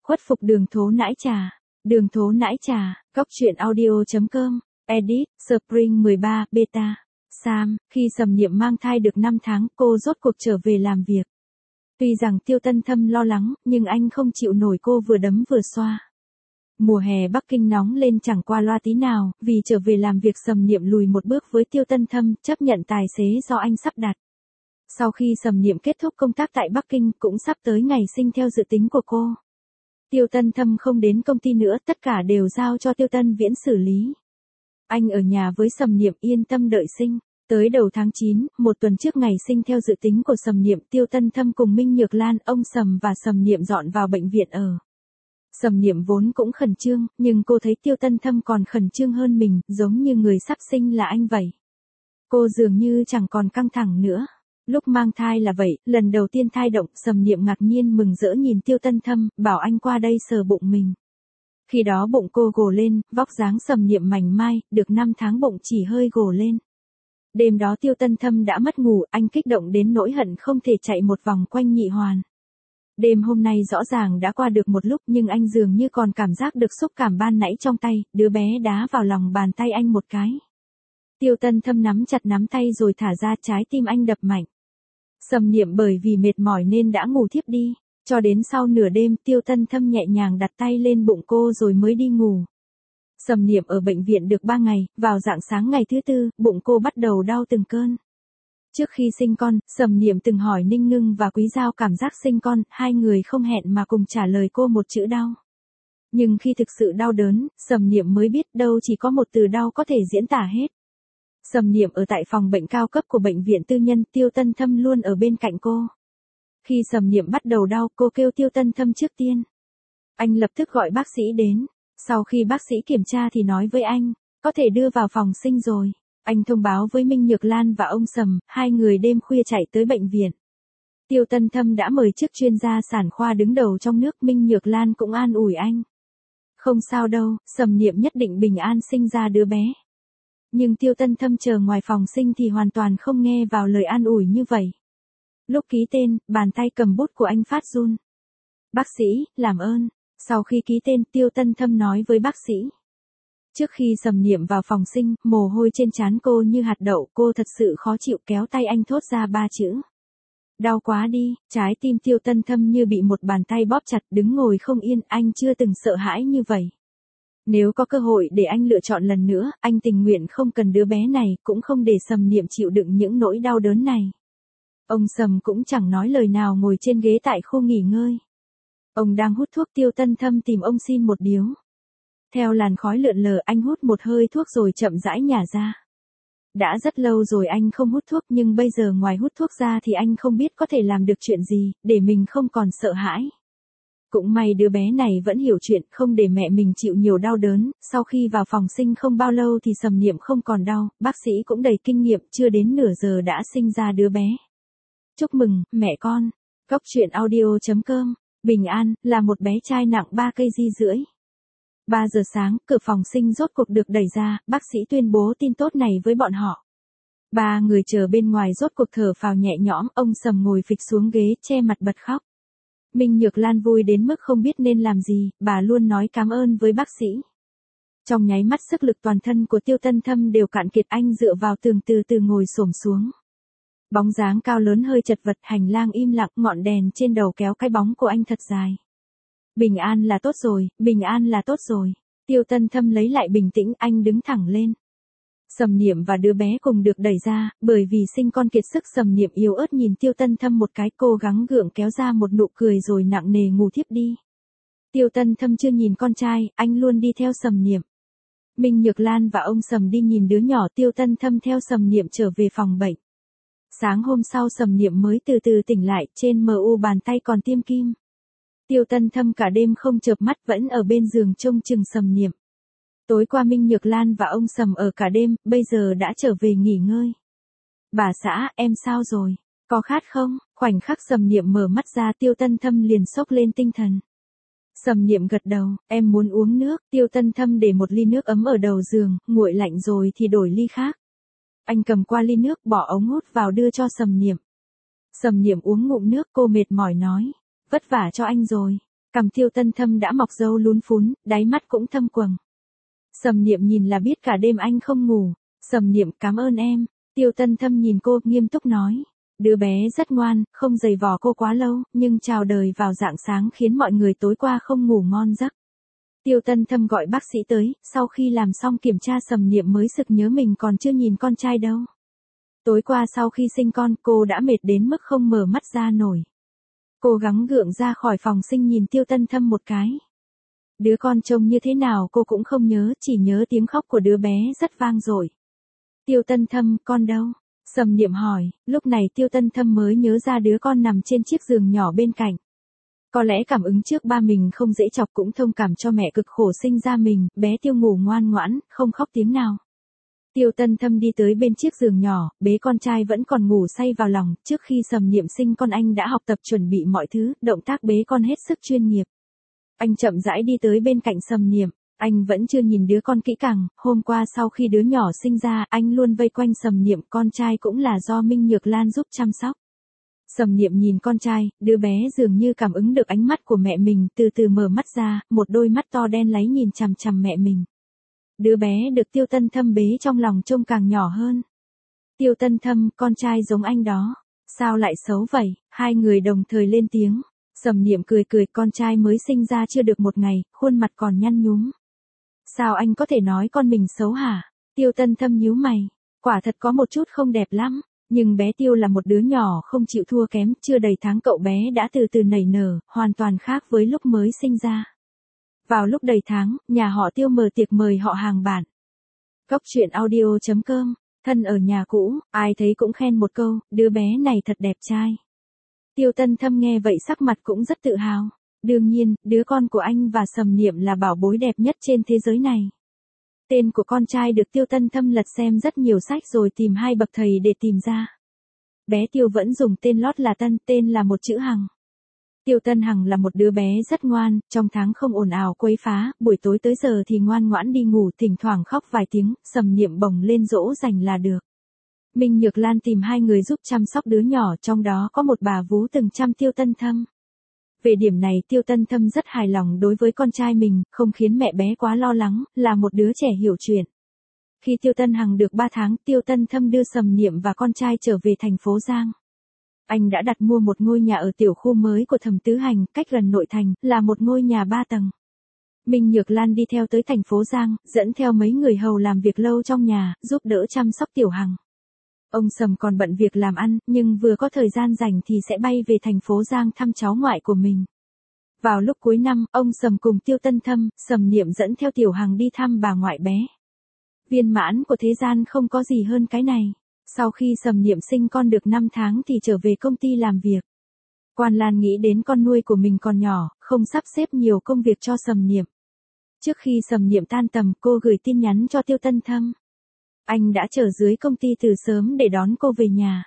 Khuất phục đường thố nãi trà. Đường thố nãi trà, góc truyện audio.com, edit, Spring 13, beta. Sam, khi Sầm Niệm mang thai được 5 tháng, cô rốt cuộc trở về làm việc. Tuy rằng Tiêu Tân Thâm lo lắng, nhưng anh không chịu nổi cô vừa đấm vừa xoa. Mùa hè Bắc Kinh nóng lên chẳng qua loa tí nào, vì trở về làm việc Sầm Niệm lùi một bước với Tiêu Tân Thâm, chấp nhận tài xế do anh sắp đặt. Sau khi Sầm Niệm kết thúc công tác tại Bắc Kinh, cũng sắp tới ngày sinh theo dự tính của cô. Tiêu Tân Thâm không đến công ty nữa, tất cả đều giao cho Tiêu Tân Viễn xử lý. Anh ở nhà với Sầm Niệm yên tâm đợi sinh. Tới đầu tháng 9, một tuần trước ngày sinh theo dự tính của Sầm Niệm, Tiêu Tân Thâm cùng Minh Nhược Lan, ông Sầm và Sầm Niệm dọn vào bệnh viện ở. Sầm Niệm vốn cũng khẩn trương, nhưng cô thấy Tiêu Tân Thâm còn khẩn trương hơn mình, giống như người sắp sinh là anh vậy. Cô dường như chẳng còn căng thẳng nữa. Lúc mang thai là vậy, lần đầu tiên thai động, Sầm Niệm ngạc nhiên mừng rỡ nhìn Tiêu Tân Thâm, bảo anh qua đây sờ bụng mình. Khi đó bụng cô gồ lên, vóc dáng Sầm Niệm mảnh mai, được 5 tháng bụng chỉ hơi gồ lên. Đêm đó Tiêu Tân Thâm đã mất ngủ, anh kích động đến nỗi hận không thể chạy một vòng quanh nhị hoàn. Đêm hôm nay rõ ràng đã qua được một lúc nhưng anh dường như còn cảm giác được xúc cảm ban nãy trong tay, đứa bé đá vào lòng bàn tay anh một cái. Tiêu Tân Thâm nắm chặt nắm tay rồi thả ra, trái tim anh đập mạnh. Sầm Niệm bởi vì mệt mỏi nên đã ngủ thiếp đi, cho đến sau nửa đêm Tiêu Tân Thâm nhẹ nhàng đặt tay lên bụng cô rồi mới đi ngủ. Sầm Niệm ở bệnh viện được 3 ngày, vào rạng sáng ngày thứ 4, bụng cô bắt đầu đau từng cơn. Trước khi sinh con, Sầm Niệm từng hỏi Ninh Ngưng và Quý Giao cảm giác sinh con, hai người không hẹn mà cùng trả lời cô một chữ đau. Nhưng khi thực sự đau đớn, Sầm Niệm mới biết đâu chỉ có một từ đau có thể diễn tả hết. Sầm Niệm ở tại phòng bệnh cao cấp của bệnh viện tư nhân, Tiêu Tân Thâm luôn ở bên cạnh cô. Khi Sầm Niệm bắt đầu đau, cô kêu Tiêu Tân Thâm trước tiên. Anh lập tức gọi bác sĩ đến. Sau khi bác sĩ kiểm tra thì nói với anh, có thể đưa vào phòng sinh rồi. Anh thông báo với Minh Nhược Lan và ông Sầm, hai người đêm khuya chạy tới bệnh viện. Tiêu Tân Thâm đã mời chức chuyên gia sản khoa đứng đầu trong nước, Minh Nhược Lan cũng an ủi anh. Không sao đâu, Sầm Niệm nhất định bình an sinh ra đứa bé. Nhưng Tiêu Tân Thâm chờ ngoài phòng sinh thì hoàn toàn không nghe vào lời an ủi như vậy. Lúc ký tên, bàn tay cầm bút của anh phát run. Bác sĩ, làm ơn. Sau khi ký tên, Tiêu Tân Thâm nói với bác sĩ. Trước khi Sầm Niệm vào phòng sinh, mồ hôi trên trán cô như hạt đậu, cô thật sự khó chịu, kéo tay anh thốt ra 3 chữ. Đau quá đi, trái tim Tiêu Tân Thâm như bị một bàn tay bóp chặt, đứng ngồi không yên, anh chưa từng sợ hãi như vậy. Nếu có cơ hội để anh lựa chọn lần nữa, anh tình nguyện không cần đứa bé này, cũng không để Sầm Niệm chịu đựng những nỗi đau đớn này. Ông Sầm cũng chẳng nói lời nào, ngồi trên ghế tại khu nghỉ ngơi. Ông đang hút thuốc, Tiêu Tân Thâm tìm ông xin một điếu. Theo làn khói lượn lờ, anh hút một hơi thuốc rồi chậm rãi nhả ra. Đã rất lâu rồi anh không hút thuốc, nhưng bây giờ ngoài hút thuốc ra thì anh không biết có thể làm được chuyện gì, để mình không còn sợ hãi. Cũng may đứa bé này vẫn hiểu chuyện, không để mẹ mình chịu nhiều đau đớn. Sau khi vào phòng sinh không bao lâu thì Sầm Niệm không còn đau, bác sĩ cũng đầy kinh nghiệm, chưa đến nửa giờ đã sinh ra đứa bé. Chúc mừng, mẹ con. Góc truyện audio.com. Bình an, là một bé trai nặng 3 cây rưỡi. 3 giờ sáng, cửa phòng sinh rốt cuộc được đẩy ra, bác sĩ tuyên bố tin tốt này với bọn họ. 3 người chờ bên ngoài rốt cuộc thở phào nhẹ nhõm, ông Sầm ngồi phịch xuống ghế, che mặt bật khóc. Minh Nhược Lan vui đến mức không biết nên làm gì, bà luôn nói cảm ơn với bác sĩ. Trong nháy mắt sức lực toàn thân của Tiêu Tân Thâm đều cạn kiệt, anh dựa vào tường từ từ ngồi xổm xuống. Bóng dáng cao lớn hơi chật vật, hành lang im lặng, ngọn đèn trên đầu kéo cái bóng của anh thật dài. Bình an là tốt rồi, bình an là tốt rồi. Tiêu Tân Thâm lấy lại bình tĩnh, anh đứng thẳng lên. Sầm Niệm và đứa bé cùng được đẩy ra, bởi vì sinh con kiệt sức Sầm Niệm yếu ớt nhìn Tiêu Tân Thâm một cái, cố gắng gượng kéo ra một nụ cười rồi nặng nề ngủ thiếp đi. Tiêu Tân Thâm chưa nhìn con trai, anh luôn đi theo Sầm Niệm. Minh Nhược Lan và ông Sầm đi nhìn đứa nhỏ, Tiêu Tân Thâm theo Sầm Niệm trở về phòng bệnh. Sáng hôm sau Sầm Niệm mới từ từ tỉnh lại, trên mu bàn tay còn tiêm kim. Tiêu Tân Thâm cả đêm không chợp mắt vẫn ở bên giường trông chừng Sầm Niệm. Tối qua Minh Nhược Lan và ông Sầm ở cả đêm, bây giờ đã trở về nghỉ ngơi. Bà xã, em sao rồi? Có khát không? Khoảnh khắc Sầm Niệm mở mắt ra, Tiêu Tân Thâm liền sốc lên tinh thần. Sầm Niệm gật đầu, em muốn uống nước. Tiêu Tân Thâm để một ly nước ấm ở đầu giường, nguội lạnh rồi thì đổi ly khác. Anh cầm qua ly nước, bỏ ống hút vào đưa cho Sầm Niệm. Sầm Niệm uống ngụm nước, cô mệt mỏi nói. Vất vả cho anh rồi. Cằm Tiêu Tân Thâm đã mọc râu lún phún, đáy mắt cũng thâm quầng. Sầm Niệm nhìn là biết cả đêm anh không ngủ. Sầm Niệm cảm ơn em. Tiêu Tân Thâm nhìn cô nghiêm túc nói. Đứa bé rất ngoan, không giày vò cô quá lâu, nhưng chào đời vào rạng sáng khiến mọi người tối qua không ngủ ngon giấc. Tiêu Tân Thâm gọi bác sĩ tới, sau khi làm xong kiểm tra Sầm Niệm mới sực nhớ mình còn chưa nhìn con trai đâu. Tối qua sau khi sinh con, cô đã mệt đến mức không mở mắt ra nổi. Cô gắng gượng ra khỏi phòng sinh nhìn Tiêu Tân Thâm một cái. Đứa con trông như thế nào cô cũng không nhớ, chỉ nhớ tiếng khóc của đứa bé rất vang dội. Tiêu Tân Thâm, con đâu? Sầm Niệm hỏi, lúc này Tiêu Tân Thâm mới nhớ ra đứa con nằm trên chiếc giường nhỏ bên cạnh. Có lẽ cảm ứng trước ba mình không dễ chọc cũng thông cảm cho mẹ cực khổ sinh ra mình, bé Tiêu ngủ ngoan ngoãn, không khóc tiếng nào. Tiêu Tân Thâm đi tới bên chiếc giường nhỏ, bế con trai vẫn còn ngủ say vào lòng, trước khi Sầm Niệm sinh con anh đã học tập chuẩn bị mọi thứ, động tác bế con hết sức chuyên nghiệp. Anh chậm rãi đi tới bên cạnh Sầm Niệm, anh vẫn chưa nhìn đứa con kỹ càng, hôm qua sau khi đứa nhỏ sinh ra, anh luôn vây quanh Sầm Niệm, con trai cũng là do Minh Nhược Lan giúp chăm sóc. Sầm Niệm nhìn con trai, đứa bé dường như cảm ứng được ánh mắt của mẹ mình, từ từ mở mắt ra, một đôi mắt to đen láy nhìn chằm chằm mẹ mình. Đứa bé được Tiêu Tân Thâm bế trong lòng trông càng nhỏ hơn. Tiêu Tân Thâm, con trai giống anh đó. Sao lại xấu vậy? Hai người đồng thời lên tiếng. Sầm Niệm cười cười, con trai mới sinh ra chưa được một ngày, khuôn mặt còn nhăn nhúm. Sao anh có thể nói con mình xấu hả? Tiêu Tân Thâm nhíu mày. Quả thật có một chút không đẹp lắm. Nhưng bé Tiêu là một đứa nhỏ không chịu thua kém, chưa đầy tháng cậu bé đã từ từ nảy nở, hoàn toàn khác với lúc mới sinh ra. Vào lúc đầy tháng, nhà họ Tiêu mở tiệc mời họ hàng bạn. Góc truyện audio.com, thân ở nhà cũ, ai thấy cũng khen một câu, đứa bé này thật đẹp trai. Tiêu Tân Thâm nghe vậy sắc mặt cũng rất tự hào. Đương nhiên, đứa con của anh và Sầm Niệm là bảo bối đẹp nhất trên thế giới này. Tên của con trai được Tiêu Tân Thâm lật xem rất nhiều sách rồi tìm hai bậc thầy để tìm ra. Bé Tiêu vẫn dùng tên lót là Tân, tên là một chữ Hằng. Tiêu Tân Hằng là một đứa bé rất ngoan, trong tháng không ồn ào quấy phá, buổi tối tới giờ thì ngoan ngoãn đi ngủ, thỉnh thoảng khóc vài tiếng, Sầm Niệm bồng lên dỗ dành là được. Minh Nhược Lan tìm hai người giúp chăm sóc đứa nhỏ, trong đó có một bà vú từng chăm Tiêu Tân Thâm. Về điểm này Tiêu Tân Thâm rất hài lòng đối với con trai mình, không khiến mẹ bé quá lo lắng, là một đứa trẻ hiểu chuyện. Khi Tiêu Tân Hằng được 3 tháng, Tiêu Tân Thâm đưa Sầm Niệm và con trai trở về thành phố Giang. Anh đã đặt mua một ngôi nhà ở tiểu khu mới của Thẩm Tứ Hành, cách gần nội thành, là một ngôi nhà 3 tầng. Minh Nhược Lan đi theo tới thành phố Giang, dẫn theo mấy người hầu làm việc lâu trong nhà, giúp đỡ chăm sóc Tiểu Hằng. Ông Sầm còn bận việc làm ăn, nhưng vừa có thời gian rảnh thì sẽ bay về thành phố Giang thăm cháu ngoại của mình. Vào lúc cuối năm, ông Sầm cùng Tiêu Tân Thâm, Sầm Niệm dẫn theo Tiểu Hằng đi thăm bà ngoại bé. Viên mãn của thế gian không có gì hơn cái này. Sau khi Sầm Niệm sinh con được 5 tháng thì trở về công ty làm việc. Quan Lan nghĩ đến con nuôi của mình còn nhỏ, không sắp xếp nhiều công việc cho Sầm Niệm. Trước khi Sầm Niệm tan tầm, cô gửi tin nhắn cho Tiêu Tân Thâm. Anh đã chờ dưới công ty từ sớm để đón cô về nhà.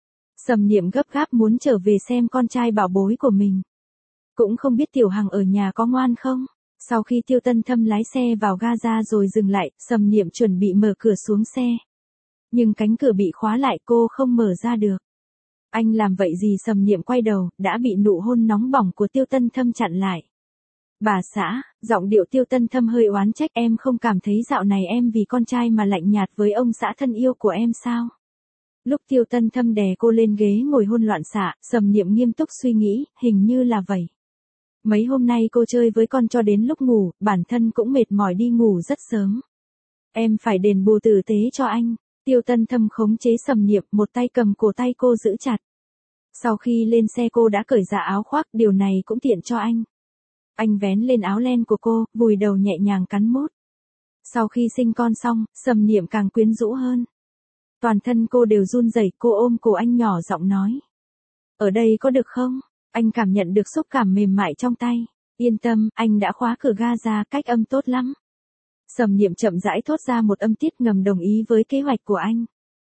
Sầm Niệm gấp gáp muốn trở về xem con trai bảo bối của mình. Cũng không biết Tiểu Hằng ở nhà có ngoan không. Sau khi Tiêu Tân Thâm lái xe vào ga ra rồi dừng lại, Sầm Niệm chuẩn bị mở cửa xuống xe. Nhưng cánh cửa bị khóa lại, cô không mở ra được. Anh làm vậy gì? Sầm Niệm quay đầu, đã bị nụ hôn nóng bỏng của Tiêu Tân Thâm chặn lại. Bà xã, giọng điệu Tiêu Tân Thâm hơi oán trách, em không cảm thấy dạo này em vì con trai mà lạnh nhạt với ông xã thân yêu của em sao? Lúc Tiêu Tân Thâm đè cô lên ghế ngồi hôn loạn xạ, Sầm Niệm nghiêm túc suy nghĩ, hình như là vậy. Mấy hôm nay cô chơi với con cho đến lúc ngủ, bản thân cũng mệt mỏi đi ngủ rất sớm. Em phải đền bù tử tế cho anh. Tiêu Tân Thâm khống chế Sầm Niệm, một tay cầm cổ tay cô giữ chặt. Sau khi lên xe cô đã cởi ra áo khoác, điều này cũng tiện cho anh. Anh vén lên áo len của cô, vùi đầu nhẹ nhàng cắn mút. Sau khi sinh con xong, Sầm Niệm càng quyến rũ hơn. Toàn thân cô đều run rẩy, cô ôm cổ anh nhỏ giọng nói. Ở đây có được không? Anh cảm nhận được xúc cảm mềm mại trong tay. Yên tâm, anh đã khóa cửa ga ra, cách âm tốt lắm. Sầm Niệm chậm rãi thốt ra một âm tiết ngầm đồng ý với kế hoạch của anh.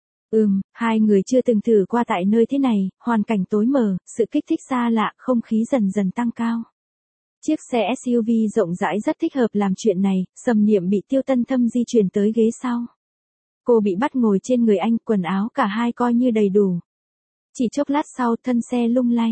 Hai người chưa từng thử qua tại nơi thế này, hoàn cảnh tối mờ, sự kích thích xa lạ, không khí dần dần tăng cao. Chiếc xe SUV rộng rãi rất thích hợp làm chuyện này, Sầm Niệm bị Tiêu Tân Thâm di chuyển tới ghế sau. Cô bị bắt ngồi trên người anh, quần áo cả hai coi như đầy đủ. Chỉ chốc lát sau, thân xe lung lay.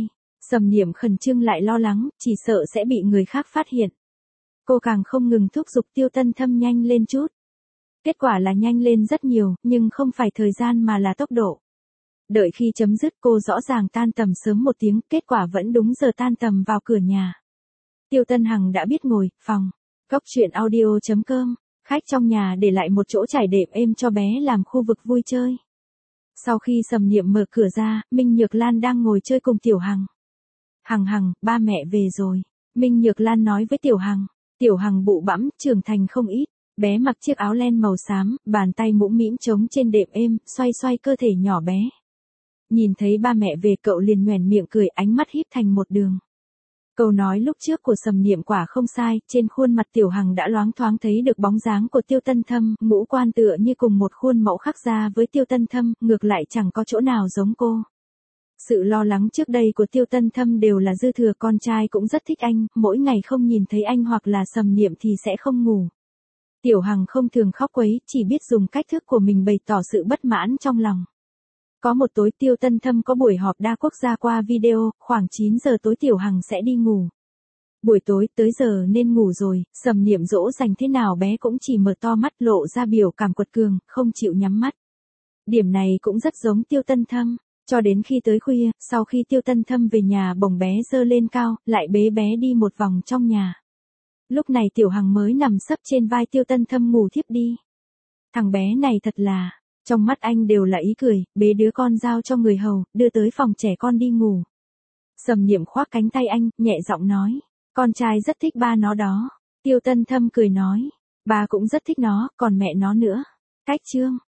Sầm Niệm khẩn trương lại lo lắng, chỉ sợ sẽ bị người khác phát hiện. Cô càng không ngừng thúc giục Tiêu Tân Thâm nhanh lên chút. Kết quả là nhanh lên rất nhiều, nhưng không phải thời gian mà là tốc độ. Đợi khi chấm dứt cô rõ ràng tan tầm sớm một tiếng, kết quả vẫn đúng giờ tan tầm vào cửa nhà. Tiêu Tân Hằng đã biết ngồi, phòng. Góc truyện audio.com, khách trong nhà để lại một chỗ trải đệm êm cho bé làm khu vực vui chơi. Sau khi Sầm Niệm mở cửa ra, Minh Nhược Lan đang ngồi chơi cùng Tiểu Hằng. Hằng Hằng, ba mẹ về rồi. Minh Nhược Lan nói với Tiểu Hằng. Tiểu Hằng bụ bẵm, trưởng thành không ít. Bé mặc chiếc áo len màu xám, bàn tay mũm mĩm trống trên đệm êm, xoay xoay cơ thể nhỏ bé. Nhìn thấy ba mẹ về cậu liền nhoẻn miệng cười, ánh mắt híp thành một đường. Câu nói lúc trước của Sầm Niệm quả không sai, trên khuôn mặt Tiểu Hằng đã loáng thoáng thấy được bóng dáng của Tiêu Tân Thâm, ngũ quan tựa như cùng một khuôn mẫu khắc ra với Tiêu Tân Thâm, ngược lại chẳng có chỗ nào giống cô. Sự lo lắng trước đây của Tiêu Tân Thâm đều là dư thừa, con trai cũng rất thích anh, mỗi ngày không nhìn thấy anh hoặc là Sầm Niệm thì sẽ không ngủ. Tiểu Hằng không thường khóc quấy, chỉ biết dùng cách thức của mình bày tỏ sự bất mãn trong lòng. Có một tối Tiêu Tân Thâm có buổi họp đa quốc gia qua video, khoảng 9 giờ tối Tiểu Hằng sẽ đi ngủ. Buổi tối tới giờ nên ngủ rồi, Sầm Niệm dỗ dành thế nào bé cũng chỉ mở to mắt lộ ra biểu cảm quật cường, không chịu nhắm mắt. Điểm này cũng rất giống Tiêu Tân Thâm, cho đến khi tới khuya, sau khi Tiêu Tân Thâm về nhà bồng bé giơ lên cao, lại bế bé đi một vòng trong nhà. Lúc này Tiểu Hằng mới nằm sấp trên vai Tiêu Tân Thâm ngủ thiếp đi. Thằng bé này thật là, trong mắt anh đều là ý cười, bế đứa con giao cho người hầu, đưa tới phòng trẻ con đi ngủ. Sầm Niệm khoác cánh tay anh, nhẹ giọng nói, con trai rất thích ba nó đó. Tiêu Tân Thâm cười nói, ba cũng rất thích nó, còn mẹ nó nữa. Cách chương.